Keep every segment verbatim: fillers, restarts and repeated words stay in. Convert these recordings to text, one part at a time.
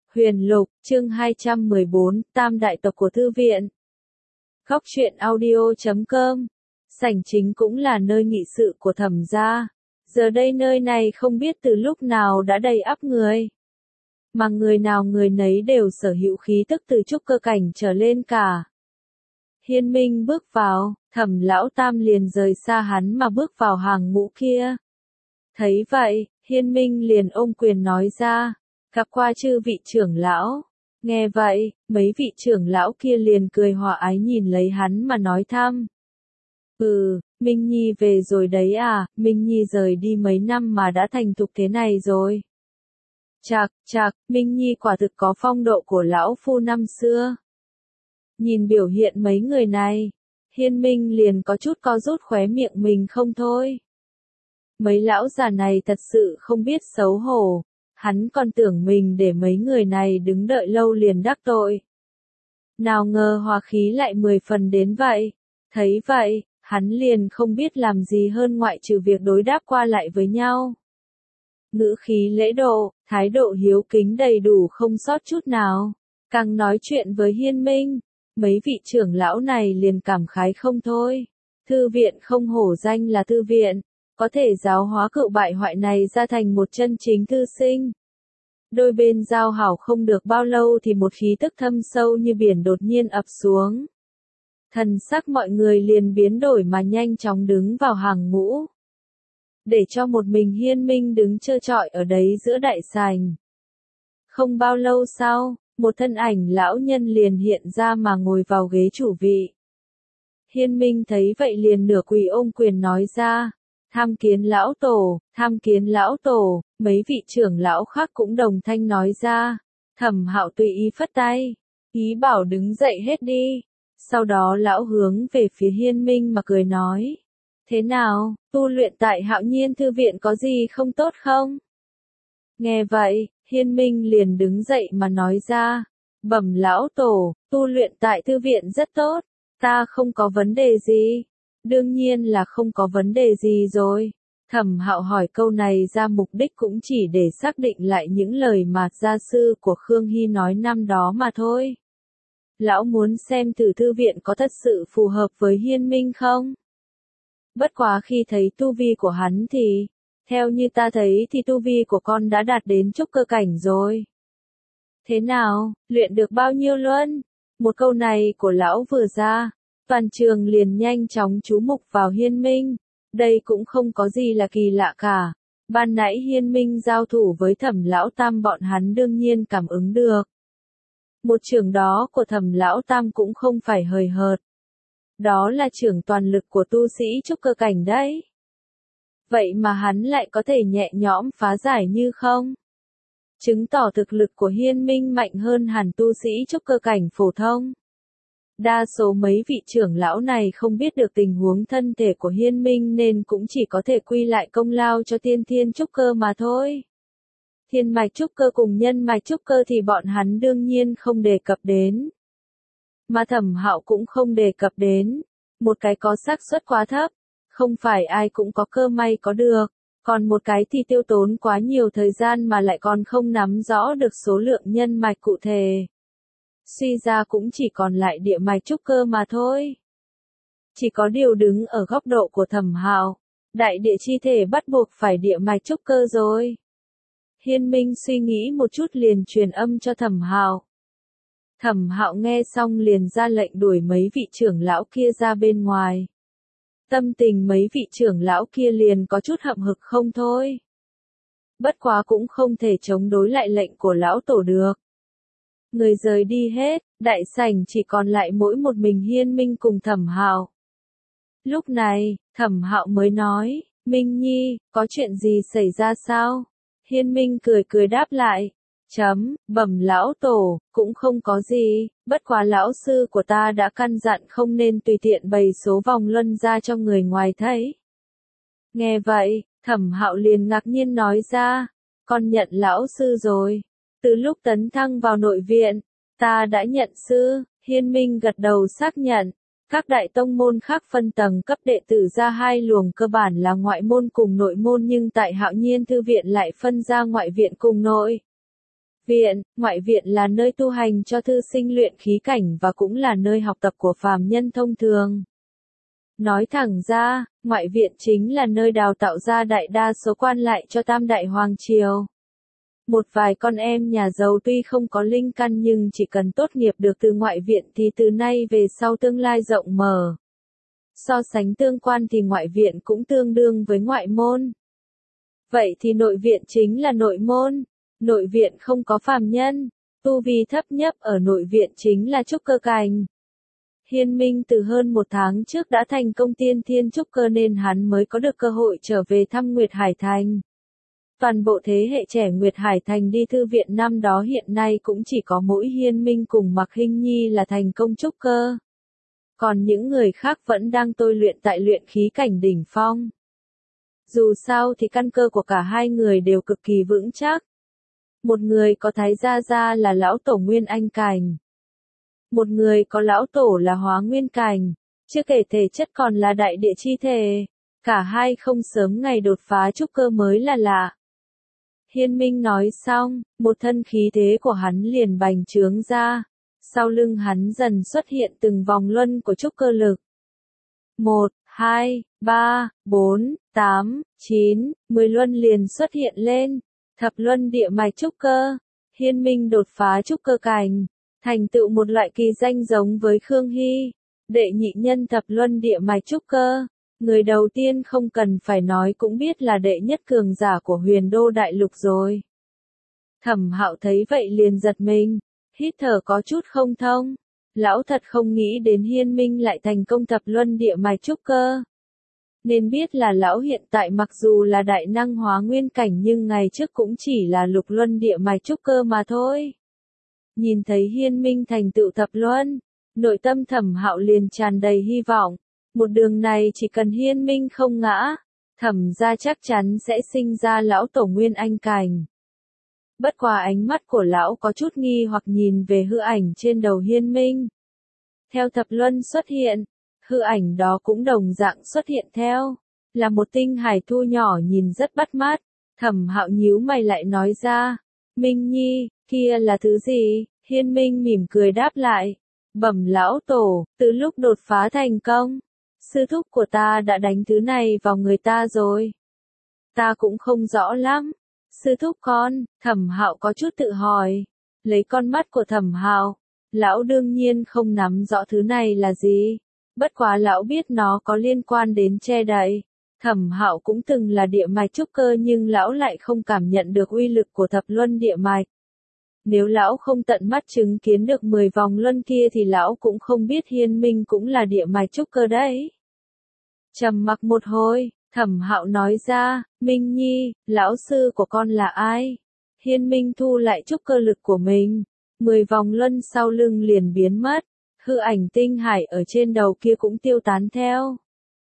Huyền Lục, chương hai trăm mười bốn, Tam đại tộc của thư viện. Góc truyện audio chấm com. Sảnh chính cũng là nơi nghị sự của Thẩm gia. Giờ đây nơi này không biết từ lúc nào đã đầy ắp người. Mà người nào người nấy đều sở hữu khí tức từ trúc cơ cảnh trở lên cả. Hiên Minh bước vào, Thẩm lão Tam liền rời xa hắn mà bước vào hàng ngũ kia. Thấy vậy, Hiên Minh liền ôm quyền nói ra, gặp qua chư vị trưởng lão. Nghe vậy, mấy vị trưởng lão kia liền cười hòa ái nhìn lấy hắn mà nói thăm. Ừ, Minh Nhi về rồi đấy à, Minh Nhi rời đi mấy năm mà đã thành thục thế này rồi. Chạc, chạc, Minh Nhi quả thực có phong độ của lão phu năm xưa. Nhìn biểu hiện mấy người này, Hiên Minh liền có chút co rút khóe miệng mình không thôi. Mấy lão già này thật sự không biết xấu hổ, hắn còn tưởng mình để mấy người này đứng đợi lâu liền đắc tội. Nào ngờ hòa khí lại mười phần đến vậy, thấy vậy, hắn liền không biết làm gì hơn ngoại trừ việc đối đáp qua lại với nhau. Ngữ khí lễ độ, thái độ hiếu kính đầy đủ không sót chút nào, càng nói chuyện với Hiên Minh, mấy vị trưởng lão này liền cảm khái không thôi. Thư viện không hổ danh là thư viện, có thể giáo hóa cựu bại hoại này ra thành một chân chính thư sinh. Đôi bên giao hảo không được bao lâu thì một khí tức thâm sâu như biển đột nhiên ập xuống. Thần sắc mọi người liền biến đổi mà nhanh chóng đứng vào hàng ngũ. Để cho một mình Hiên Minh đứng trơ trọi ở đấy giữa đại sảnh. Không bao lâu sau, một thân ảnh lão nhân liền hiện ra mà ngồi vào ghế chủ vị. Hiên Minh thấy vậy liền nửa quỳ ôm quyền nói ra. Tham kiến lão tổ, tham kiến lão tổ, mấy vị trưởng lão khác cũng đồng thanh nói ra. Thẩm Hạo tùy ý phất tay, ý bảo đứng dậy hết đi. Sau đó lão hướng về phía Hiên Minh mà cười nói. Thế nào, tu luyện tại Hạo Nhiên thư viện có gì không tốt không? Nghe vậy, Hiên Minh liền đứng dậy mà nói ra. Bẩm lão tổ, tu luyện tại thư viện rất tốt, ta không có vấn đề gì. Đương nhiên là không có vấn đề gì rồi. Thẩm Hạo hỏi câu này ra mục đích cũng chỉ để xác định lại những lời mà gia sư của Khương Hy nói năm đó mà thôi. Lão muốn xem thử thư viện có thật sự phù hợp với Hiên Minh không? Bất quá khi thấy tu vi của hắn thì, theo như ta thấy thì tu vi của con đã đạt đến trúc cơ cảnh rồi. Thế nào, luyện được bao nhiêu luôn? Một câu này của lão vừa ra. Toàn trường liền nhanh chóng chú mục vào Hiên Minh, đây cũng không có gì là kỳ lạ cả. Ban nãy Hiên Minh giao thủ với Thẩm lão Tam bọn hắn đương nhiên cảm ứng được. Một trường đó của Thẩm lão Tam cũng không phải hời hợt. Đó là trường toàn lực của tu sĩ trúc cơ cảnh đấy. Vậy mà hắn lại có thể nhẹ nhõm phá giải như không? Chứng tỏ thực lực của Hiên Minh mạnh hơn hẳn tu sĩ trúc cơ cảnh phổ thông. Đa số mấy vị trưởng lão này không biết được tình huống thân thể của Hiên Minh nên cũng chỉ có thể quy lại công lao cho tiên thiên trúc cơ mà thôi. Thiên mạch trúc cơ cùng nhân mạch trúc cơ thì bọn hắn đương nhiên không đề cập đến. Mà Thẩm Hạo cũng không đề cập đến. Một cái có xác suất quá thấp, không phải ai cũng có cơ may có được. Còn một cái thì tiêu tốn quá nhiều thời gian mà lại còn không nắm rõ được số lượng nhân mạch cụ thể. Suy ra cũng chỉ còn lại địa mạch trúc cơ mà thôi. Chỉ có điều đứng ở góc độ của Thẩm Hạo, đại địa chi thể bắt buộc phải địa mạch trúc cơ rồi. Hiên Minh suy nghĩ một chút liền truyền âm cho Thẩm Hạo. Thẩm Hạo nghe xong liền ra lệnh đuổi mấy vị trưởng lão kia ra bên ngoài. Tâm tình mấy vị trưởng lão kia liền có chút hậm hực không thôi. Bất quá cũng không thể chống đối lại lệnh của lão tổ được. Người rời đi hết, đại sảnh chỉ còn lại mỗi một mình Hiên Minh cùng Thẩm Hạo. Lúc này, Thẩm Hạo mới nói, Minh Nhi, có chuyện gì xảy ra sao? Hiên Minh cười cười đáp lại, chấm, bẩm lão tổ, cũng không có gì, bất quá lão sư của ta đã căn dặn không nên tùy tiện bày số vòng luân ra cho người ngoài thấy. Nghe vậy, Thẩm Hạo liền ngạc nhiên nói ra, con nhận lão sư rồi. Từ lúc tấn thăng vào nội viện, ta đã nhận sư. Hiên Minh gật đầu xác nhận. Các đại tông môn khác phân tầng cấp đệ tử ra hai luồng cơ bản là ngoại môn cùng nội môn nhưng tại Hạo Nhiên thư viện lại phân ra ngoại viện cùng nội Viện, ngoại viện là nơi tu hành cho thư sinh luyện khí cảnh và cũng là nơi học tập của phàm nhân thông thường. Nói thẳng ra, ngoại viện chính là nơi đào tạo ra đại đa số quan lại cho Tam Đại Hoàng Triều. Một vài con em nhà giàu tuy không có linh căn nhưng chỉ cần tốt nghiệp được từ ngoại viện thì từ nay về sau tương lai rộng mở. So sánh tương quan thì ngoại viện cũng tương đương với ngoại môn. Vậy thì nội viện chính là nội môn. Nội viện không có phàm nhân. Tu vi thấp nhất ở nội viện chính là trúc cơ cảnh. Hiên Minh từ hơn một tháng trước đã thành công tiên thiên trúc cơ nên hắn mới có được cơ hội trở về thăm Nguyệt Hải Thành. Toàn bộ thế hệ trẻ Nguyệt Hải Thành đi thư viện năm đó hiện nay cũng chỉ có mỗi Hiên Minh cùng Mạc Hinh Nhi là thành công trúc cơ. Còn những người khác vẫn đang tôi luyện tại luyện khí cảnh đỉnh phong. Dù sao thì căn cơ của cả hai người đều cực kỳ vững chắc. Một người có Thái Gia Gia là lão tổ Nguyên Anh Cảnh. Một người có lão tổ là Hóa Nguyên Cảnh. Chưa kể thể chất còn là đại địa chi thể. Cả hai không sớm ngày đột phá trúc cơ mới là lạ. Hiên Minh nói xong, một thân khí thế của hắn liền bành trướng ra. Sau lưng hắn dần xuất hiện từng vòng luân của trúc cơ lực. Một, hai, ba, bốn, tám, chín, mười luân liền xuất hiện lên. Thập luân địa mạch trúc cơ. Hiên Minh đột phá trúc cơ cảnh. Thành tựu một loại kỳ danh giống với Khương Hy. Đệ nhị nhân thập luân địa mạch trúc cơ. Người đầu tiên không cần phải nói cũng biết là đệ nhất cường giả của Huyền Đô Đại Lục rồi. Thẩm Hạo thấy vậy liền giật mình. Hít thở có chút không thông. Lão thật không nghĩ đến Hiên Minh lại thành công thập luân địa mạch trúc cơ. Nên biết là lão hiện tại mặc dù là đại năng hóa nguyên cảnh nhưng ngày trước cũng chỉ là lục luân địa mạch trúc cơ mà thôi. Nhìn thấy Hiên Minh thành tựu thập luân, nội tâm Thẩm Hạo liền tràn đầy hy vọng. Một đường này chỉ cần Hiên Minh không ngã, Thẩm gia chắc chắn sẽ sinh ra lão tổ Nguyên Anh Cảnh. Bất quá ánh mắt của lão có chút nghi hoặc nhìn về hư ảnh trên đầu Hiên Minh. Theo thập luân xuất hiện, hư ảnh đó cũng đồng dạng xuất hiện theo, là một tinh hải thu nhỏ nhìn rất bắt mắt. Thẩm Hạo nhíu mày lại nói ra, Minh Nhi, kia là thứ gì? Hiên Minh mỉm cười đáp lại, bẩm lão tổ, từ lúc đột phá thành công, sư thúc của ta đã đánh thứ này vào người ta rồi. Ta cũng không rõ lắm. Sư thúc con, Thẩm Hạo có chút tự hỏi. Lấy con mắt của Thẩm Hạo, lão đương nhiên không nắm rõ thứ này là gì. Bất quá lão biết nó có liên quan đến che đậy. Thẩm Hạo cũng từng là địa mạch trúc cơ nhưng lão lại không cảm nhận được uy lực của thập luân địa mạch. Nếu lão không tận mắt chứng kiến được mười vòng luân kia thì lão cũng không biết Hiên Minh cũng là địa mạch trúc cơ đấy. Trầm mặc một hồi, Thẩm Hạo nói ra, Minh Nhi, lão sư của con là ai? Hiên Minh thu lại trúc cơ lực của mình. Mười vòng luân sau lưng liền biến mất. Hư ảnh tinh hải ở trên đầu kia cũng tiêu tán theo.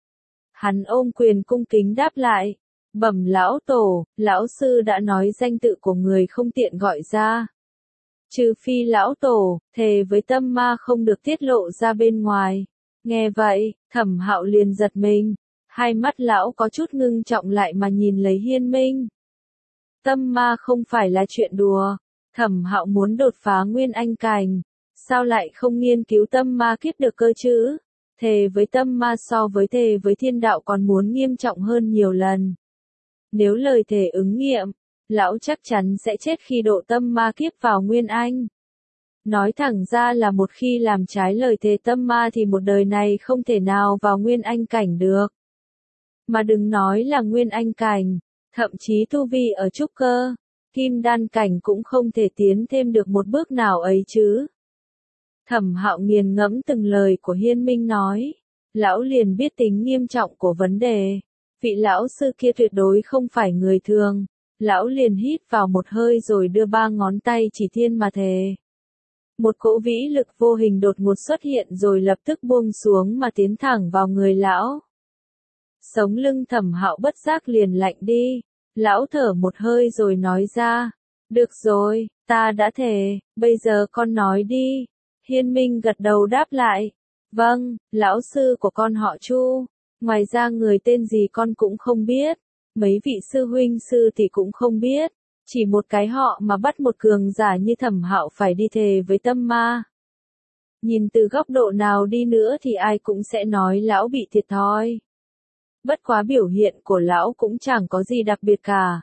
Hắn ôm quyền cung kính đáp lại. Bẩm lão tổ, lão sư đã nói danh tự của người không tiện gọi ra. Trừ phi lão tổ, thề với tâm ma không được tiết lộ ra bên ngoài. Nghe vậy, Thẩm Hạo liền giật mình. Hai mắt lão có chút ngưng trọng lại mà nhìn lấy Hiên Minh. Tâm ma không phải là chuyện đùa. Thẩm Hạo muốn đột phá Nguyên Anh Cảnh. Sao lại không nghiên cứu tâm ma kiếp được cơ chứ? Thề với tâm ma so với thề với thiên đạo còn muốn nghiêm trọng hơn nhiều lần. Nếu lời thề ứng nghiệm, lão chắc chắn sẽ chết khi độ tâm ma kiếp vào Nguyên Anh. Nói thẳng ra là một khi làm trái lời thề tâm ma thì một đời này không thể nào vào Nguyên Anh Cảnh được. Mà đừng nói là Nguyên Anh Cảnh, thậm chí tu vi ở trúc cơ, Kim Đan Cảnh cũng không thể tiến thêm được một bước nào ấy chứ. Thẩm Hạo nghiền ngẫm từng lời của Hiên Minh nói, lão liền biết tính nghiêm trọng của vấn đề. Vị lão sư kia tuyệt đối không phải người thường. Lão liền hít vào một hơi rồi đưa ba ngón tay chỉ thiên mà thề. Một cỗ vĩ lực vô hình đột ngột xuất hiện rồi lập tức buông xuống mà tiến thẳng vào người lão. Sống lưng Thẩm Hạo bất giác liền lạnh đi. Lão thở một hơi rồi nói ra, được rồi, ta đã thề, bây giờ con nói đi. Hiên Minh gật đầu đáp lại, vâng, lão sư của con họ Chu, ngoài ra người tên gì con cũng không biết, mấy vị sư huynh sư thì cũng không biết, Chỉ một cái họ mà bắt một cường giả như Thẩm Hạo phải đi thề với tâm ma. Nhìn từ góc độ nào đi nữa thì ai cũng sẽ nói lão bị thiệt thòi. Bất quá biểu hiện của lão cũng chẳng có gì đặc biệt cả.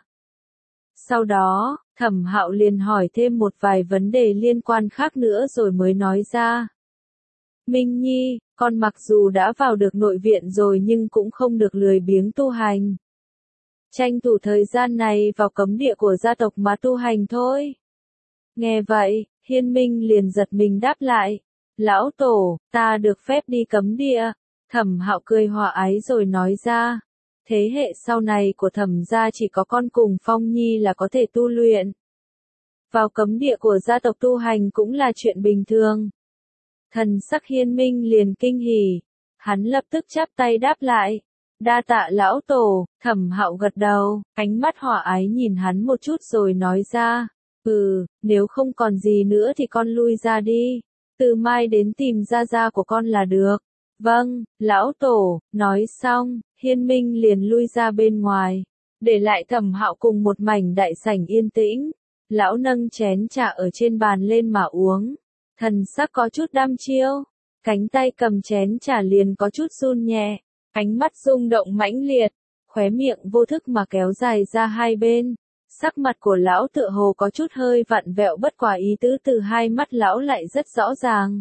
Sau đó, Thẩm Hạo liền hỏi thêm một vài vấn đề liên quan khác nữa rồi mới nói ra. Minh Nhi, con mặc dù đã vào được nội viện rồi nhưng cũng không được lười biếng tu hành. Tranh thủ thời gian này vào cấm địa của gia tộc mà tu hành thôi. Nghe vậy, Hiên Minh liền giật mình đáp lại. Lão tổ, ta được phép đi cấm địa. Thẩm Hạo cười hòa ái rồi nói ra. Thế hệ sau này của Thẩm gia chỉ có con cùng Phong Nhi là có thể tu luyện. Vào cấm địa của gia tộc tu hành cũng là chuyện bình thường. Thần sắc Hiên Minh liền kinh hỉ. Hắn lập tức chắp tay đáp lại. Đa tạ lão tổ. Thẩm Hạo gật đầu, ánh mắt hòa ái nhìn hắn một chút rồi nói ra. Ừ, nếu không còn gì nữa thì con lui ra đi. Từ mai đến tìm gia gia của con là được. Vâng, lão tổ. Nói xong, Hiên Minh liền lui ra bên ngoài, để lại Thẩm Hạo cùng một mảnh đại sảnh yên tĩnh. Lão nâng chén trà ở trên bàn lên mà uống, thần sắc có chút đăm chiêu, cánh tay cầm chén trà liền có chút run nhẹ, ánh mắt rung động mãnh liệt, khóe miệng vô thức mà kéo dài ra hai bên. Sắc mặt của lão tựa hồ có chút hơi vặn vẹo, bất quả ý tứ từ hai mắt lão lại rất rõ ràng.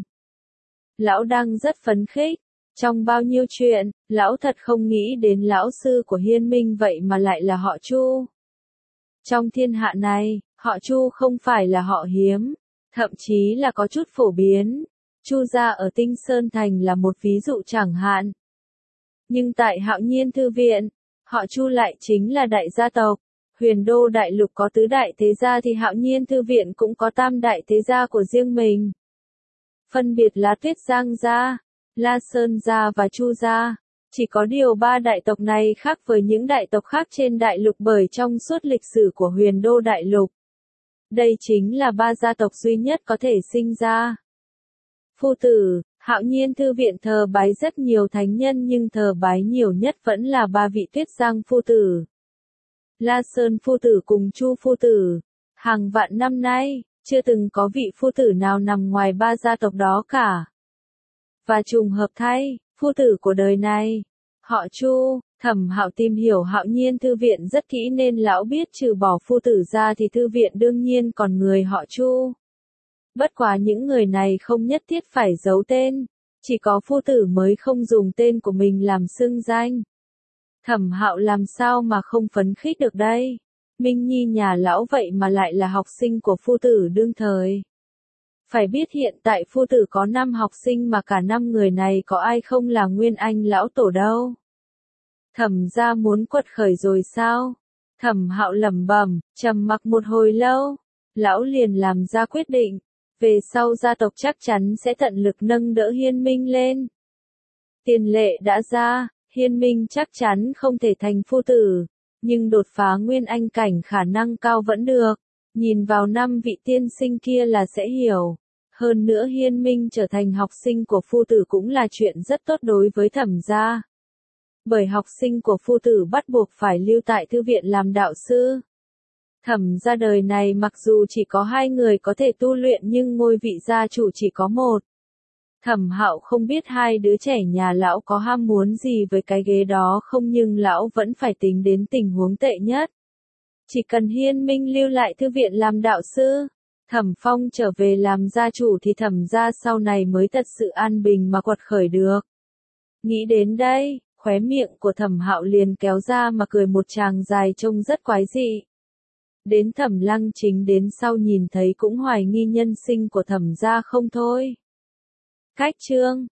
Lão đang rất phấn khích. Trong bao nhiêu chuyện, lão thật không nghĩ đến lão sư của Hiên Minh vậy mà lại là họ Chu. Trong thiên hạ này, họ Chu không phải là họ hiếm, thậm chí là có chút phổ biến. Chu gia ở Tinh Sơn Thành là một ví dụ chẳng hạn. Nhưng tại Hạo Nhiên Thư Viện, họ Chu lại chính là đại gia tộc. Huyền Đô Đại Lục có tứ đại thế gia thì Hạo Nhiên Thư Viện cũng có tam đại thế gia của riêng mình. Phân biệt là Tuyết Giang gia, La Sơn gia và Chu gia. Chỉ có điều ba đại tộc này khác với những đại tộc khác trên đại lục bởi trong suốt lịch sử của Huyền Đô Đại Lục, đây chính là ba gia tộc duy nhất có thể sinh ra. Phu tử, Hạo Nhiên Thư Viện thờ bái rất nhiều thánh nhân nhưng thờ bái nhiều nhất vẫn là ba vị Tuyết Giang phu tử, La Sơn phu tử cùng Chu phu tử. Hàng vạn năm nay, chưa từng có vị phu tử nào nằm ngoài ba gia tộc đó cả. Và trùng hợp thay, phu tử của đời này, họ Chu. Thẩm Hạo tìm hiểu Hạo Nhiên Thư Viện rất kỹ nên lão biết trừ bỏ phu tử ra thì thư viện đương nhiên còn người họ Chu. Bất quá những người này không nhất thiết phải giấu tên, chỉ có phu tử mới không dùng tên của mình làm xưng danh. Thẩm Hạo làm sao mà không phấn khích được đây? Minh Nhi nhà lão vậy mà lại là học sinh của phu tử đương thời. Phải biết hiện tại phu tử có năm học sinh mà cả năm người này có ai không là Nguyên Anh lão tổ đâu. Thẩm gia muốn quật khởi rồi sao? Thẩm Hạo lẩm bẩm, trầm mặc một hồi lâu, lão liền làm ra quyết định, về sau gia tộc chắc chắn sẽ tận lực nâng đỡ Hiên Minh lên. Tiền lệ đã ra, Hiên Minh chắc chắn không thể thành phu tử, nhưng đột phá Nguyên Anh cảnh khả năng cao vẫn được, nhìn vào năm vị tiên sinh kia là sẽ hiểu. Hơn nữa Hiên Minh trở thành học sinh của phu tử cũng là chuyện rất tốt đối với Thẩm gia. Bởi học sinh của phu tử bắt buộc phải lưu tại thư viện làm đạo sư. Thẩm gia đời này mặc dù chỉ có hai người có thể tu luyện nhưng ngôi vị gia chủ chỉ có một. Thẩm Hạo không biết hai đứa trẻ nhà lão có ham muốn gì với cái ghế đó không nhưng lão vẫn phải tính đến tình huống tệ nhất. Chỉ cần Hiên Minh lưu lại thư viện làm đạo sư, Thẩm Phong trở về làm gia chủ thì Thẩm gia sau này mới thật sự an bình mà quật khởi được. Nghĩ đến đây, khóe miệng của Thẩm Hạo liền kéo ra mà cười một tràng dài trông rất quái dị. Đến Thẩm Lăng Chính đến sau nhìn thấy cũng hoài nghi nhân sinh của Thẩm gia không thôi. Cách chương